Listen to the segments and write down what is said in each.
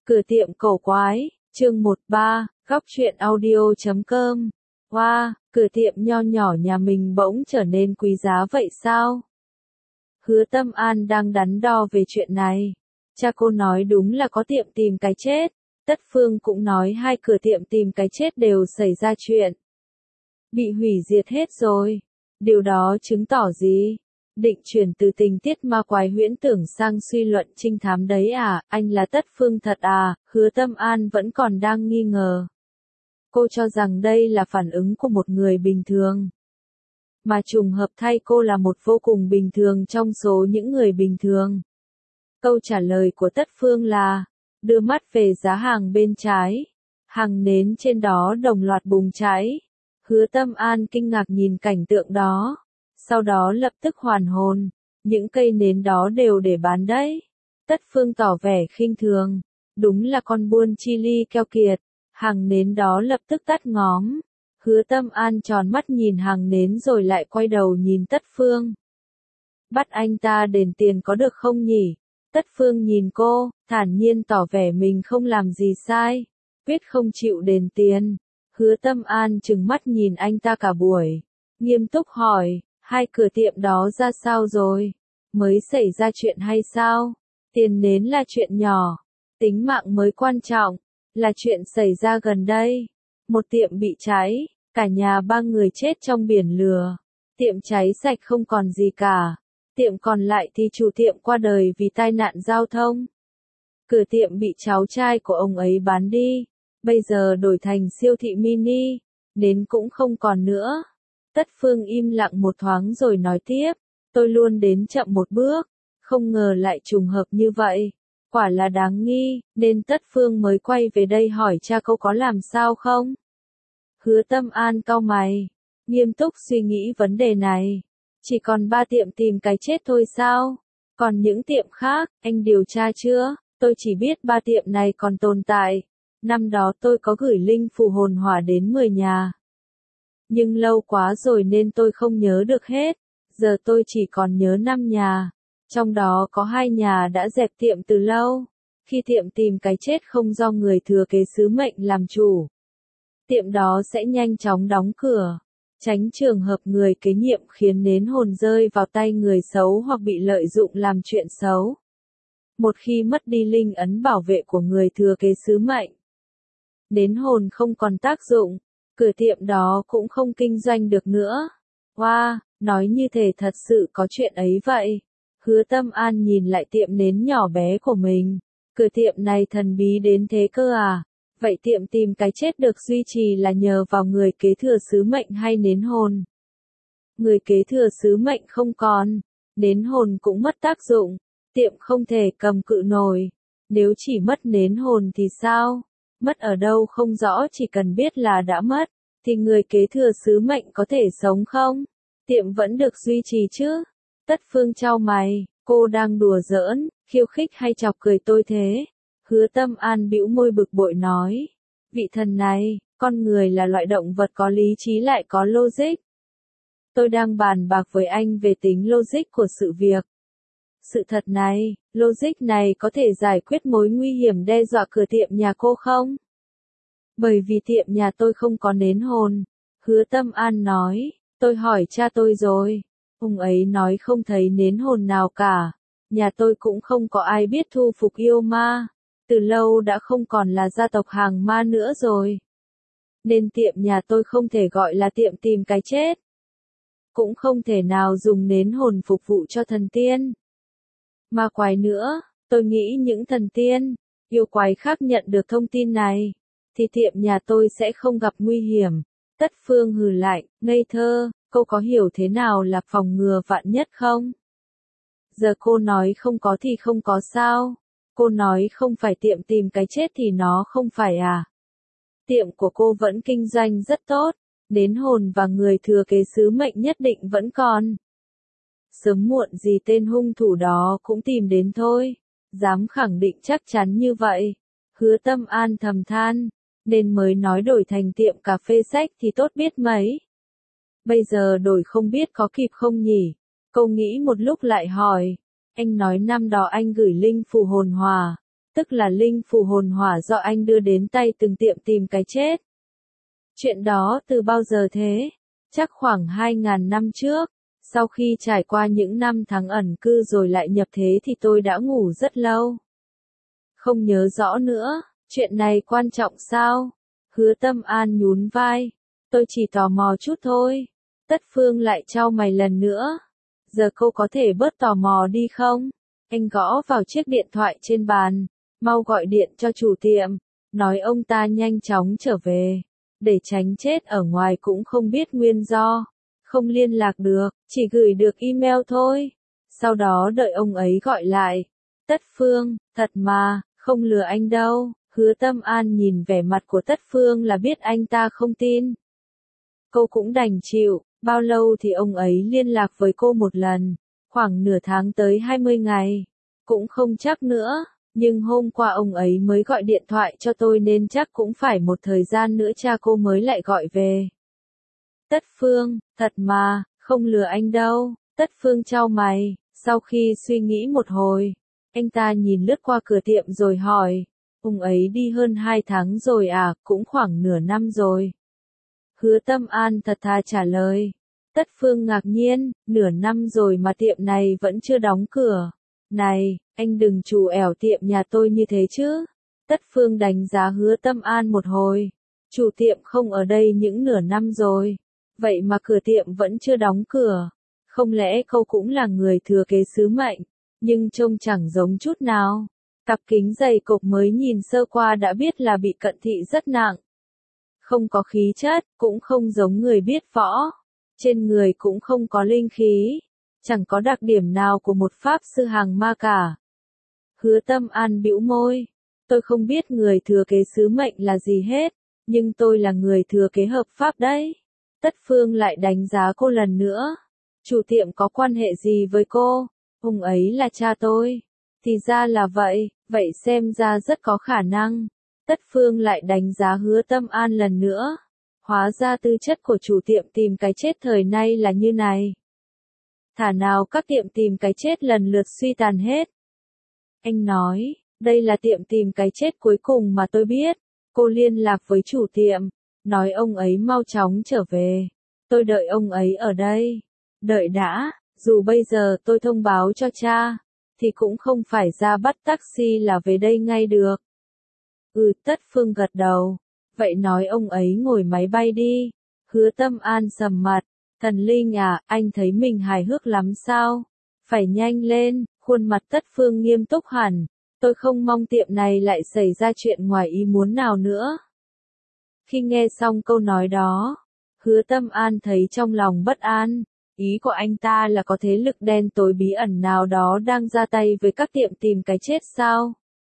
Cửa tiệm cổ quái, chương 13, góc truyện audio.com. Wow, cửa tiệm nho nhỏ nhà mình bỗng trở nên quý giá vậy sao? Hứa Tâm An đang đắn đo về chuyện này. Cha cô nói đúng là có tiệm tìm cái chết. Tất Phương cũng nói hai cửa tiệm tìm cái chết đều xảy ra chuyện. Bị hủy diệt hết rồi. Điều đó chứng tỏ gì? Định chuyển từ tình tiết ma quái huyễn tưởng sang suy luận trinh thám đấy à, anh là Tất Phương thật à, Hứa Tâm An vẫn còn đang nghi ngờ. Cô cho rằng đây là phản ứng của một người bình thường. Mà trùng hợp thay cô là một vô cùng bình thường trong số những người bình thường. Câu trả lời của Tất Phương là, đưa mắt về giá hàng bên trái. Hàng nến trên đó đồng loạt bùng cháy. Hứa Tâm An kinh ngạc nhìn cảnh tượng đó. Sau đó lập tức hoàn hồn, những cây nến đó đều để bán đấy. Tất Phương tỏ vẻ khinh thường, đúng là con buôn chi ly keo kiệt, hàng nến đó lập tức tắt ngóm. Hứa Tâm An tròn mắt nhìn hàng nến rồi lại quay đầu nhìn Tất Phương. Bắt anh ta đền tiền có được không nhỉ? Tất Phương nhìn cô, thản nhiên tỏ vẻ mình không làm gì sai, quyết không chịu đền tiền. Hứa Tâm An trừng mắt nhìn anh ta cả buổi, nghiêm túc hỏi. Hai cửa tiệm đó ra sao rồi? Mới xảy ra chuyện hay sao? Tiền nến là chuyện nhỏ, tính mạng mới quan trọng, là chuyện xảy ra gần đây. Một tiệm bị cháy, cả nhà ba người chết trong biển lửa. Tiệm cháy sạch không còn gì cả. Tiệm còn lại thì chủ tiệm qua đời vì tai nạn giao thông. Cửa tiệm bị cháu trai của ông ấy bán đi, bây giờ đổi thành siêu thị mini, nến cũng không còn nữa. Tất Phương im lặng một thoáng rồi nói tiếp, tôi luôn đến chậm một bước, không ngờ lại trùng hợp như vậy, quả là đáng nghi, nên Tất Phương mới quay về đây hỏi cha cô có làm sao không? Hứa Tâm An cau mày, nghiêm túc suy nghĩ vấn đề này, chỉ còn 3 tiệm tìm cái chết thôi sao? Còn những tiệm khác, anh điều tra chưa? Tôi chỉ biết 3 tiệm này còn tồn tại, năm đó tôi có gửi link phù hồn hỏa đến 10 nhà. Nhưng lâu quá rồi nên tôi không nhớ được hết, giờ tôi chỉ còn nhớ 5 nhà, trong đó có 2 nhà đã dẹp tiệm từ lâu, khi tiệm tìm cái chết không do người thừa kế sứ mệnh làm chủ. Tiệm đó sẽ nhanh chóng đóng cửa, tránh trường hợp người kế nhiệm khiến nến hồn rơi vào tay người xấu hoặc bị lợi dụng làm chuyện xấu. Một khi mất đi linh ấn bảo vệ của người thừa kế sứ mệnh, nến hồn không còn tác dụng. Cửa tiệm đó cũng không kinh doanh được nữa. Wow, nói như thể thật sự có chuyện ấy vậy. Hứa Tâm An nhìn lại tiệm nến nhỏ bé của mình. Cửa tiệm này thần bí đến thế cơ à? Vậy tiệm tìm cái chết được duy trì là nhờ vào người kế thừa sứ mệnh hay nến hồn? Người kế thừa sứ mệnh không còn, nến hồn cũng mất tác dụng. Tiệm không thể cầm cự nổi. Nếu chỉ mất nến hồn thì sao? Mất ở đâu không rõ, chỉ cần biết là đã mất, thì người kế thừa sứ mệnh có thể sống không? Tiệm vẫn được duy trì chứ? Tất Phương chau mày, cô đang đùa giỡn, khiêu khích hay chọc cười tôi thế? Hứa Tâm An bĩu môi bực bội nói, vị thần này, con người là loại động vật có lý trí lại có logic. Tôi đang bàn bạc với anh về tính logic của sự việc. Sự thật này, logic này có thể giải quyết mối nguy hiểm đe dọa cửa tiệm nhà cô không? Bởi vì tiệm nhà tôi không có nến hồn. Hứa Tâm An nói, tôi hỏi cha tôi rồi. Ông ấy nói không thấy nến hồn nào cả. Nhà tôi cũng không có ai biết thu phục yêu ma. Từ lâu đã không còn là gia tộc hàng ma nữa rồi. Nên tiệm nhà tôi không thể gọi là tiệm tìm cái chết. Cũng không thể nào dùng nến hồn phục vụ cho thần tiên. Ma quái nữa, tôi nghĩ những thần tiên, yêu quái khác nhận được thông tin này, thì tiệm nhà tôi sẽ không gặp nguy hiểm. Tất Phương hừ lại, ngây thơ, cô có hiểu thế nào là phòng ngừa vạn nhất không? Giờ cô nói không có thì không có sao? Cô nói không phải tiệm tìm cái chết thì nó không phải à? Tiệm của cô vẫn kinh doanh rất tốt, nến hồn và người thừa kế sứ mệnh nhất định vẫn còn. Sớm muộn gì tên hung thủ đó cũng tìm đến thôi. Dám khẳng định chắc chắn như vậy. Hứa Tâm An thầm than, nên mới nói đổi thành tiệm cà phê sách thì tốt biết mấy. Bây giờ đổi không biết có kịp không nhỉ? Cô nghĩ một lúc lại hỏi, anh nói năm đó anh gửi link phù hồn hỏa, tức là linh phù hồn hỏa do anh đưa đến tay từng tiệm tìm cái chết. Chuyện đó từ bao giờ thế? Chắc khoảng 2.000 năm trước. Sau khi trải qua những năm tháng ẩn cư rồi lại nhập thế thì tôi đã ngủ rất lâu. Không nhớ rõ nữa, chuyện này quan trọng sao? Hứa Tâm An nhún vai. Tôi chỉ tò mò chút thôi. Tất Phương lại chau mày lần nữa. Giờ cô có thể bớt tò mò đi không? Anh gõ vào chiếc điện thoại trên bàn. Mau gọi điện cho chủ tiệm. Nói ông ta nhanh chóng trở về. Để tránh chết ở ngoài cũng không biết nguyên do. Không liên lạc được, chỉ gửi được email thôi. Sau đó đợi ông ấy gọi lại. Tất Phương, thật mà, không lừa anh đâu. Hứa Tâm An nhìn vẻ mặt của Tất Phương là biết anh ta không tin. Cô cũng đành chịu, bao lâu thì ông ấy liên lạc với cô một lần, khoảng nửa tháng tới 20 ngày. Cũng không chắc nữa, nhưng hôm qua ông ấy mới gọi điện thoại cho tôi nên chắc cũng phải một thời gian nữa cha cô mới lại gọi về. Tất Phương, thật mà, không lừa anh đâu. Tất Phương chau mày, sau khi suy nghĩ một hồi, anh ta nhìn lướt qua cửa tiệm rồi hỏi, ông ấy đi hơn 2 tháng rồi à, cũng khoảng nửa năm rồi. Hứa Tâm An thật thà trả lời. Tất Phương ngạc nhiên, nửa năm rồi mà tiệm này vẫn chưa đóng cửa. Này, anh đừng trù ẻo tiệm nhà tôi như thế chứ. Tất Phương đánh giá Hứa Tâm An một hồi. Chủ tiệm không ở đây những nửa năm rồi. Vậy mà cửa tiệm vẫn chưa đóng cửa. Không lẽ cô cũng là người thừa kế sứ mệnh, nhưng trông chẳng giống chút nào. Cặp kính dày cộp mới nhìn sơ qua đã biết là bị cận thị rất nặng. Không có khí chất, cũng không giống người biết võ. Trên người cũng không có linh khí. Chẳng có đặc điểm nào của một pháp sư hàng ma cả. Hứa Tâm An bĩu môi. Tôi không biết người thừa kế sứ mệnh là gì hết, nhưng tôi là người thừa kế hợp pháp đấy. Tất Phương lại đánh giá cô lần nữa. Chủ tiệm có quan hệ gì với cô? Ông ấy là cha tôi. Thì ra là vậy, vậy xem ra rất có khả năng. Tất Phương lại đánh giá Hứa Tâm An lần nữa. Hóa ra tư chất của chủ tiệm tìm cái chết thời nay là như này. Thả nào các tiệm tìm cái chết lần lượt suy tàn hết. Anh nói, đây là tiệm tìm cái chết cuối cùng mà tôi biết. Cô liên lạc với chủ tiệm, nói ông ấy mau chóng trở về. Tôi đợi ông ấy ở đây. Đợi đã, dù bây giờ tôi thông báo cho cha, thì cũng không phải ra bắt taxi là về đây ngay được. Tất Phương gật đầu. Vậy nói ông ấy ngồi máy bay đi. Hứa Tâm An sầm mặt. Thần linh à, anh thấy mình hài hước lắm sao? Phải nhanh lên, khuôn mặt Tất Phương nghiêm túc hẳn. Tôi không mong tiệm này lại xảy ra chuyện ngoài ý muốn nào nữa. Khi nghe xong câu nói đó, Hứa Tâm An thấy trong lòng bất an. Ý của anh ta là có thế lực đen tối bí ẩn nào đó đang ra tay với các tiệm tìm cái chết sao?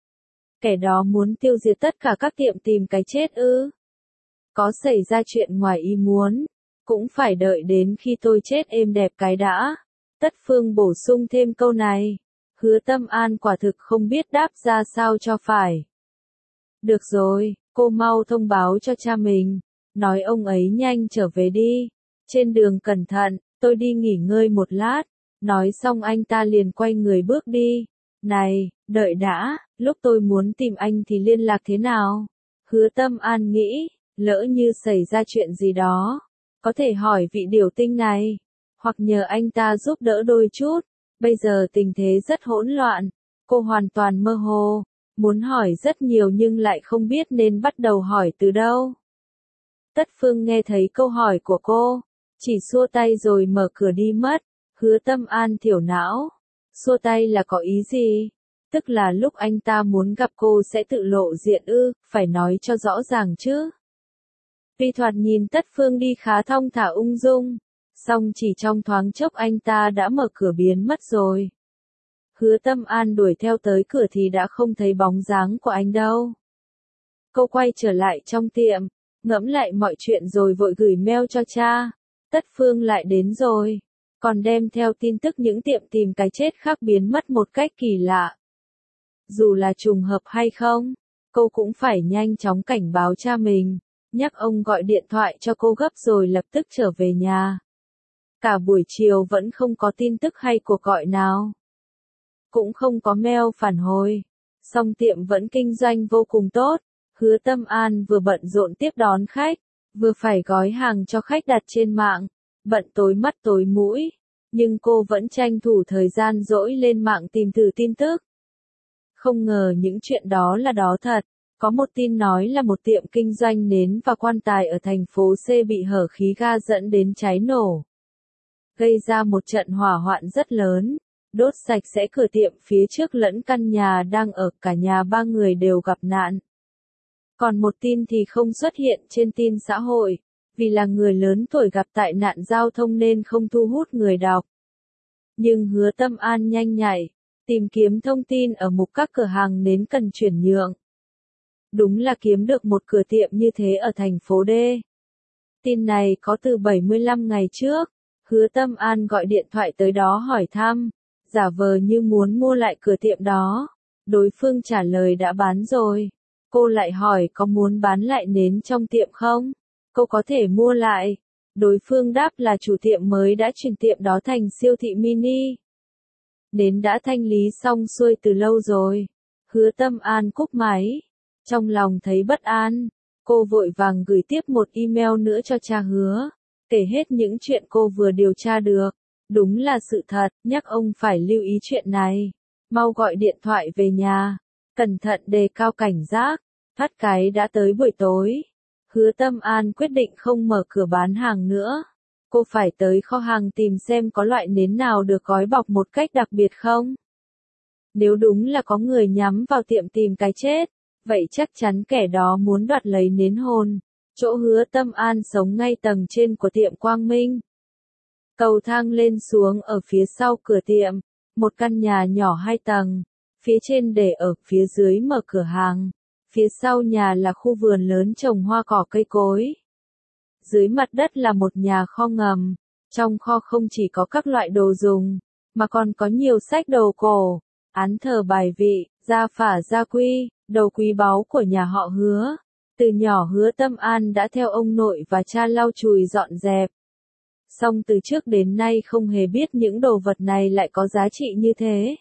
Kẻ đó muốn tiêu diệt tất cả các tiệm tìm cái chết ư? Có xảy ra chuyện ngoài ý muốn, cũng phải đợi đến khi tôi chết êm đẹp cái đã. Tất Phương bổ sung thêm câu này. Hứa Tâm An quả thực không biết đáp ra sao cho phải. Được rồi, cô mau thông báo cho cha mình, nói ông ấy nhanh trở về đi. Trên đường cẩn thận, tôi đi nghỉ ngơi một lát. Nói xong anh ta liền quay người bước đi. Này, đợi đã, lúc tôi muốn tìm anh thì liên lạc thế nào? Hứa Tâm An nghĩ, lỡ như xảy ra chuyện gì đó, có thể hỏi vị điều tinh này, hoặc nhờ anh ta giúp đỡ đôi chút. Bây giờ tình thế rất hỗn loạn, cô hoàn toàn mơ hồ, muốn hỏi rất nhiều nhưng lại không biết nên bắt đầu hỏi từ đâu. Tất Phương nghe thấy câu hỏi của cô, chỉ xua tay rồi mở cửa đi mất. Hứa Tâm An thiểu não. Xua tay là có ý gì? Tức là lúc anh ta muốn gặp cô sẽ tự lộ diện ư, phải nói cho rõ ràng chứ. Tuy thoạt nhìn Tất Phương đi khá thong thả ung dung, song chỉ trong thoáng chốc anh ta đã mở cửa biến mất rồi. Hứa Tâm An đuổi theo tới cửa thì đã không thấy bóng dáng của anh đâu. Cô quay trở lại trong tiệm, ngẫm lại mọi chuyện rồi vội gửi mail cho cha. Tất Phương lại đến rồi, còn đem theo tin tức những tiệm tìm cái chết khác biến mất một cách kỳ lạ. Dù là trùng hợp hay không, cô cũng phải nhanh chóng cảnh báo cha mình, nhắc ông gọi điện thoại cho cô gấp rồi lập tức trở về nhà. Cả buổi chiều vẫn không có tin tức hay cuộc gọi nào. Cũng không có mail phản hồi. Song tiệm vẫn kinh doanh vô cùng tốt, Hứa Tâm An vừa bận rộn tiếp đón khách, vừa phải gói hàng cho khách đặt trên mạng, bận tối mắt tối mũi, nhưng cô vẫn tranh thủ thời gian rỗi lên mạng tìm thử tin tức. Không ngờ những chuyện đó là đó thật, có một tin nói là một tiệm kinh doanh nến và quan tài ở thành phố C bị hở khí ga dẫn đến cháy nổ, gây ra một trận hỏa hoạn rất lớn, đốt sạch sẽ cửa tiệm phía trước lẫn căn nhà đang ở, cả nhà 3 người đều gặp nạn. Còn một tin thì không xuất hiện trên tin xã hội, vì là người lớn tuổi gặp tai nạn giao thông nên không thu hút người đọc. Nhưng Hứa Tâm An nhanh nhạy, tìm kiếm thông tin ở mục các cửa hàng nến cần chuyển nhượng. Đúng là kiếm được một cửa tiệm như thế ở thành phố D. Tin này có từ 75 ngày trước, Hứa Tâm An gọi điện thoại tới đó hỏi thăm, giả vờ như muốn mua lại cửa tiệm đó. Đối phương trả lời đã bán rồi. Cô lại hỏi có muốn bán lại nến trong tiệm không? Cô có thể mua lại. Đối phương đáp là chủ tiệm mới đã chuyển tiệm đó thành siêu thị mini. Nến đã thanh lý xong xuôi từ lâu rồi. Hứa Tâm An cúp máy. Trong lòng thấy bất an, cô vội vàng gửi tiếp một email nữa cho cha Hứa, kể hết những chuyện cô vừa điều tra được. Đúng là sự thật, nhắc ông phải lưu ý chuyện này. Mau gọi điện thoại về nhà. Cẩn thận đề cao cảnh giác. Phát cái đã tới buổi tối. Hứa Tâm An quyết định không mở cửa bán hàng nữa. Cô phải tới kho hàng tìm xem có loại nến nào được gói bọc một cách đặc biệt không. Nếu đúng là có người nhắm vào tiệm tìm cái chết, vậy chắc chắn kẻ đó muốn đoạt lấy nến hồn. Chỗ Hứa Tâm An sống ngay tầng trên của tiệm Quang Minh. Cầu thang lên xuống ở phía sau cửa tiệm, một căn nhà nhỏ 2 tầng, phía trên để ở, phía dưới mở cửa hàng. Phía sau nhà là khu vườn lớn trồng hoa cỏ cây cối. Dưới mặt đất là một nhà kho ngầm. Trong kho không chỉ có các loại đồ dùng, mà còn có nhiều sách đồ cổ, án thờ bài vị, gia phả gia quy, đồ quý báu của nhà họ Hứa. Từ nhỏ Hứa Tâm An đã theo ông nội và cha lau chùi dọn dẹp. Song từ trước đến nay không hề biết những đồ vật này lại có giá trị như thế.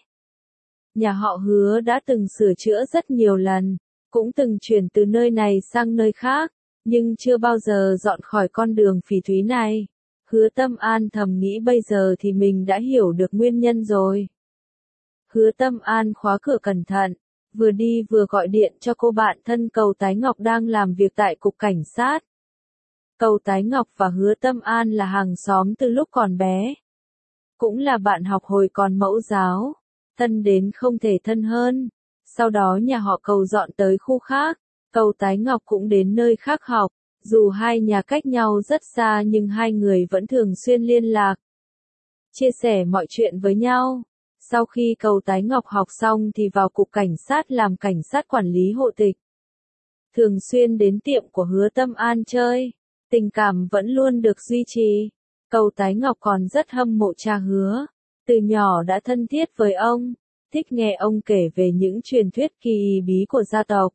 Nhà họ Hứa đã từng sửa chữa rất nhiều lần, cũng từng chuyển từ nơi này sang nơi khác, nhưng chưa bao giờ dọn khỏi con đường phỉ thúy này. Hứa Tâm An thầm nghĩ bây giờ thì mình đã hiểu được nguyên nhân rồi. Hứa Tâm An khóa cửa cẩn thận, vừa đi vừa gọi điện cho cô bạn thân Cầu Tái Ngọc đang làm việc tại cục cảnh sát. Cầu Tái Ngọc và Hứa Tâm An là hàng xóm từ lúc còn bé. Cũng là bạn học hồi còn mẫu giáo, thân đến không thể thân hơn. Sau đó nhà họ Cầu dọn tới khu khác, Cầu Tái Ngọc cũng đến nơi khác học. Dù hai nhà cách nhau rất xa nhưng hai người vẫn thường xuyên liên lạc, chia sẻ mọi chuyện với nhau. Sau khi Cầu Tái Ngọc học xong thì vào cục cảnh sát làm cảnh sát quản lý hộ tịch. Thường xuyên đến tiệm của Hứa Tâm An chơi, tình cảm vẫn luôn được duy trì. Cầu Tái Ngọc còn rất hâm mộ cha Hứa, từ nhỏ đã thân thiết với ông, thích nghe ông kể về những truyền thuyết kỳ bí của gia tộc.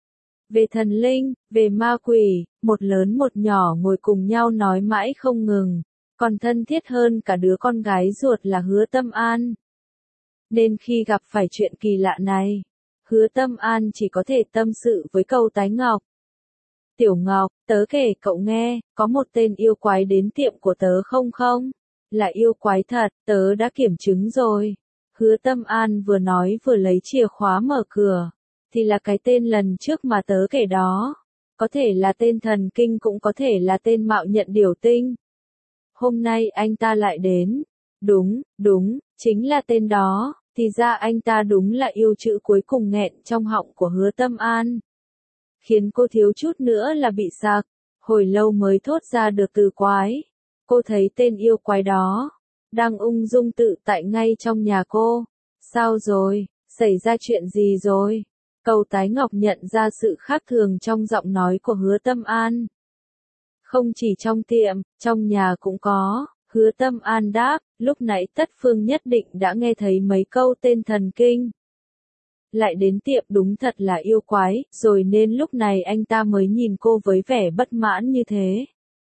Về thần linh, về ma quỷ, một lớn một nhỏ ngồi cùng nhau nói mãi không ngừng, còn thân thiết hơn cả đứa con gái ruột là Hứa Tâm An. Nên khi gặp phải chuyện kỳ lạ này, Hứa Tâm An chỉ có thể tâm sự với Cầu Tái Ngọc. Tiểu Ngọc, tớ kể cậu nghe, có một tên yêu quái đến tiệm của tớ không? Là yêu quái thật, tớ đã kiểm chứng rồi. Hứa Tâm An vừa nói vừa lấy chìa khóa mở cửa. Thì là cái tên lần trước mà tớ kể đó. Có thể là tên thần kinh cũng có thể là tên mạo nhận điểu tinh. Hôm nay anh ta lại đến. Đúng, chính là tên đó. Thì ra anh ta đúng là yêu chữ cuối cùng nghẹn trong họng của Hứa Tâm An. Khiến cô thiếu chút nữa là bị sặc. Hồi lâu mới thốt ra được từ quái. Cô thấy tên yêu quái đó đang ung dung tự tại ngay trong nhà cô. Sao rồi? Xảy ra chuyện gì rồi? Cầu Tái Ngọc nhận ra sự khác thường trong giọng nói của Hứa Tâm An. Không chỉ trong tiệm, trong nhà cũng có. Hứa Tâm An đáp, lúc nãy Tất Phương nhất định đã nghe thấy mấy câu tên thần kinh. Lại đến tiệm đúng thật là yêu quái, rồi nên lúc này anh ta mới nhìn cô với vẻ bất mãn như thế.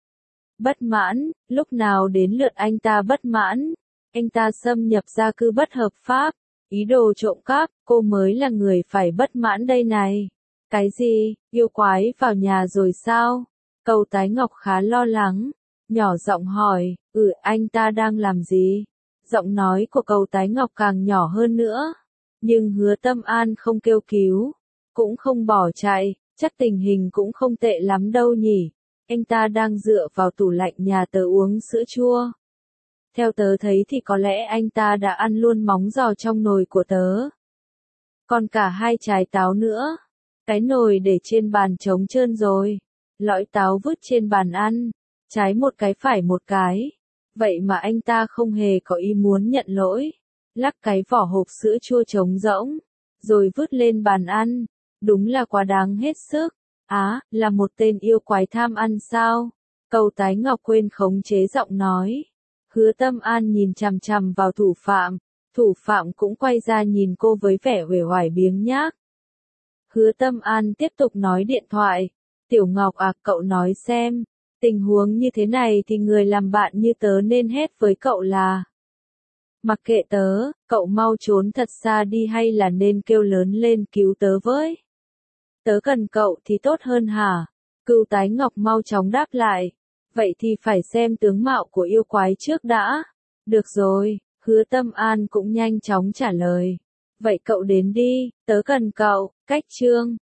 Bất mãn, lúc nào đến lượt anh ta bất mãn? Anh ta xâm nhập gia cư bất hợp pháp, Ý đồ trộm cắp, cô mới là người phải bất mãn đây này. Cái gì, yêu quái vào nhà rồi sao? Cầu Tái Ngọc khá lo lắng, nhỏ giọng hỏi, anh ta đang làm gì? Giọng nói của Cầu Tái Ngọc càng nhỏ hơn nữa. Nhưng Hứa Tâm An không kêu cứu, cũng không bỏ chạy, chắc tình hình cũng không tệ lắm đâu nhỉ. Anh ta đang dựa vào tủ lạnh nhà tớ uống sữa chua. Theo tớ thấy thì có lẽ anh ta đã ăn luôn móng giò trong nồi của tớ. Còn cả 2 trái táo nữa. Cái nồi để trên bàn trống trơn rồi. Lõi táo vứt trên bàn ăn. Trái một cái phải một cái. Vậy mà anh ta không hề có ý muốn nhận lỗi. Lắc cái vỏ hộp sữa chua trống rỗng. Rồi vứt lên bàn ăn. Đúng là quá đáng hết sức. Là một tên yêu quái tham ăn sao? Cầu Tái Ngọc quên khống chế giọng nói. Hứa Tâm An nhìn chằm chằm vào thủ phạm cũng quay ra nhìn cô với vẻ uể oải biếng nhác. Hứa Tâm An tiếp tục nói điện thoại. Tiểu Ngọc cậu nói xem, tình huống như thế này thì người làm bạn như tớ nên hét với cậu là. Mặc kệ tớ, cậu mau trốn thật xa đi hay là nên kêu lớn lên cứu tớ với. Tớ cần cậu thì tốt hơn hả? Cưu Tái Ngọc mau chóng đáp lại. Vậy thì phải xem tướng mạo của yêu quái trước đã. Được rồi, Hứa Tâm An cũng nhanh chóng trả lời. Vậy cậu đến đi, tớ cần cậu, cách chương.